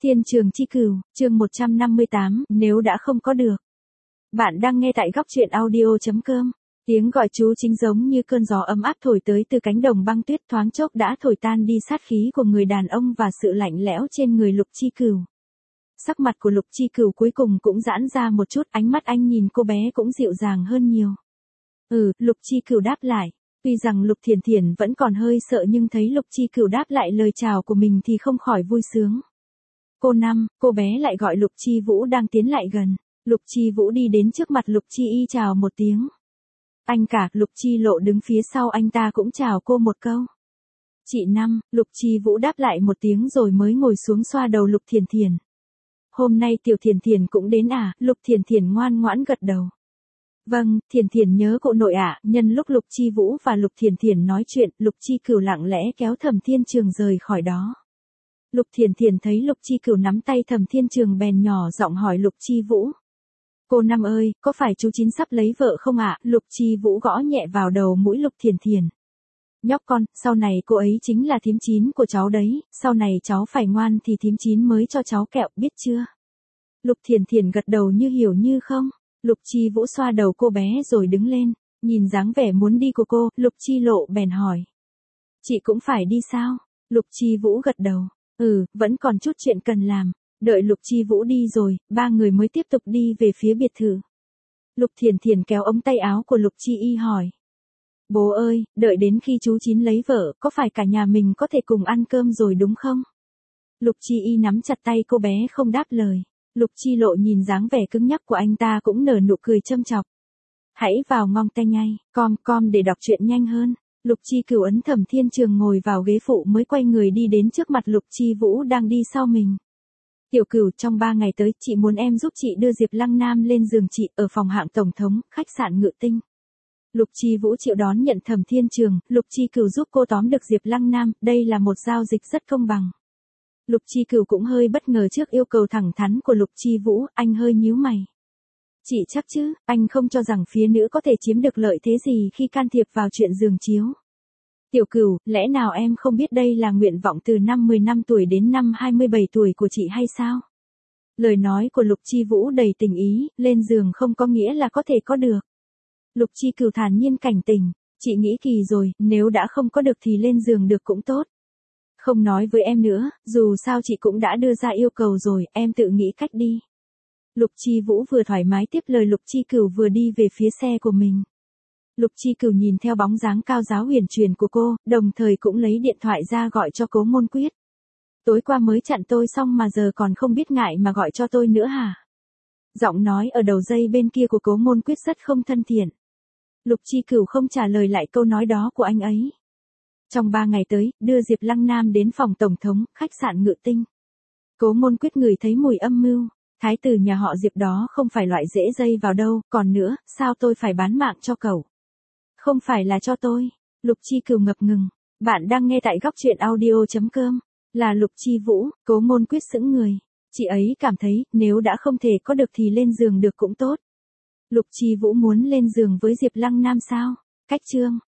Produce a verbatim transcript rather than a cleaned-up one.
Thiên trường chi cửu, chương một trăm năm mươi tám, nếu đã không có được. Bạn đang nghe tại góc truyện audio.com. Tiếng gọi chú chính giống như cơn gió ấm áp thổi tới từ cánh đồng băng tuyết, thoáng chốc đã thổi tan đi sát khí của người đàn ông và sự lạnh lẽo trên người Lục Chi Cửu. Sắc mặt của Lục Chi Cửu cuối cùng cũng giãn ra một chút, ánh mắt anh nhìn cô bé cũng dịu dàng hơn nhiều. Ừ, Lục Chi Cửu đáp lại. Tuy rằng Lục Thiền Thiền vẫn còn hơi sợ nhưng thấy Lục Chi Cửu đáp lại lời chào của mình thì không khỏi vui sướng. Cô Năm, cô bé lại gọi Lục Chi Vũ đang tiến lại gần. Lục Chi Vũ đi đến trước mặt Lục Chi Y chào một tiếng. Anh cả, Lục Chi Lộ đứng phía sau anh ta cũng chào cô một câu. Chị Năm, Lục Chi Vũ đáp lại một tiếng rồi mới ngồi xuống xoa đầu Lục Thiền Thiền. Hôm nay Tiểu Thiền Thiền cũng đến à? Lục Thiền Thiền ngoan ngoãn gật đầu. Vâng, Thiền Thiền nhớ cậu nội ạ. Nhân lúc Lục Chi Vũ và Lục Thiền Thiền nói chuyện, Lục Chi Cửu lặng lẽ kéo Thẩm Thiên Trường rời khỏi đó. Lục Thiền Thiền thấy Lục Chi Cửu nắm tay Thẩm Thiên Trường bèn nhỏ giọng hỏi Lục Chi Vũ. Cô Năm ơi, có phải chú Chín sắp lấy vợ không ạ? Lục Chi Vũ gõ nhẹ vào đầu mũi Lục Thiền Thiền. Nhóc con, sau này cô ấy chính là thím Chín của cháu đấy, sau này cháu phải ngoan thì thím Chín mới cho cháu kẹo, biết chưa? Lục Thiền Thiền gật đầu như hiểu như không. Lục Chi Vũ xoa đầu cô bé rồi đứng lên, nhìn dáng vẻ muốn đi của cô, Lục Chi Lộ bèn hỏi. Chị cũng phải đi sao? Lục Chi Vũ gật đầu. Ừ, vẫn còn chút chuyện cần làm. Đợi Lục Chi Vũ đi rồi, ba người mới tiếp tục đi về phía biệt thự. Lục Thiền Thiền kéo ống tay áo của Lục Chi Y hỏi. Bố ơi, đợi đến khi chú Chín lấy vợ, có phải cả nhà mình có thể cùng ăn cơm rồi đúng không? Lục Chi Y nắm chặt tay cô bé không đáp lời. Lục Chi Lộ nhìn dáng vẻ cứng nhắc của anh ta cũng nở nụ cười châm chọc. Hãy vào ngong tay ngay, com com để đọc truyện nhanh hơn. Lục Chi Cửu ấn Thẩm Thiên Trường ngồi vào ghế phụ mới quay người đi đến trước mặt Lục Chi Vũ đang đi sau mình. Tiểu Cửu, trong ba ngày tới, chị muốn em giúp chị đưa Diệp Lăng Nam lên giường chị ở phòng hạng tổng thống, khách sạn Ngự Tinh. Lục Chi Vũ chịu đón nhận Thẩm Thiên Trường, Lục Chi Cửu giúp cô tóm được Diệp Lăng Nam, đây là một giao dịch rất công bằng. Lục Chi Cửu cũng hơi bất ngờ trước yêu cầu thẳng thắn của Lục Chi Vũ, anh hơi nhíu mày. Chị chắc chứ, anh không cho rằng phía nữ có thể chiếm được lợi thế gì khi can thiệp vào chuyện giường chiếu. Tiểu Cửu, lẽ nào em không biết đây là nguyện vọng từ năm mười lăm tuổi đến năm hai mươi bảy tuổi của chị hay sao? Lời nói của Lục Chi Vũ đầy tình ý, lên giường không có nghĩa là có thể có được. Lục Chi Cửu thản nhiên cảnh tỉnh, chị nghĩ kỳ rồi, nếu đã không có được thì lên giường được cũng tốt. Không nói với em nữa, dù sao chị cũng đã đưa ra yêu cầu rồi, em tự nghĩ cách đi. Lục Chi Vũ vừa thoải mái tiếp lời Lục Chi Cửu vừa đi về phía xe của mình. Lục Chi Cửu nhìn theo bóng dáng cao giáo huyền truyền của cô, đồng thời cũng lấy điện thoại ra gọi cho Cố Môn Quyết. Tối qua mới chặn tôi xong mà giờ còn không biết ngại mà gọi cho tôi nữa hả? Giọng nói ở đầu dây bên kia của Cố Môn Quyết rất không thân thiện. Lục Chi Cửu không trả lời lại câu nói đó của anh ấy. Trong ba ngày tới, đưa Diệp Lăng Nam đến phòng tổng thống, khách sạn Ngự Tinh. Cố Môn Quyết ngửi thấy mùi âm mưu. Thái tử nhà họ Diệp đó không phải loại dễ dây vào đâu, còn nữa, sao tôi phải bán mạng cho cậu? Không phải là cho tôi. Lục Chi Cửu ngập ngừng. Bạn đang nghe tại góc truyện audio.com. Là Lục Chi Vũ, Cố Môn Quyết sững người. Chị ấy cảm thấy, nếu đã không thể có được thì lên giường được cũng tốt. Lục Chi Vũ muốn lên giường với Diệp Lăng Nam sao? Cách chương.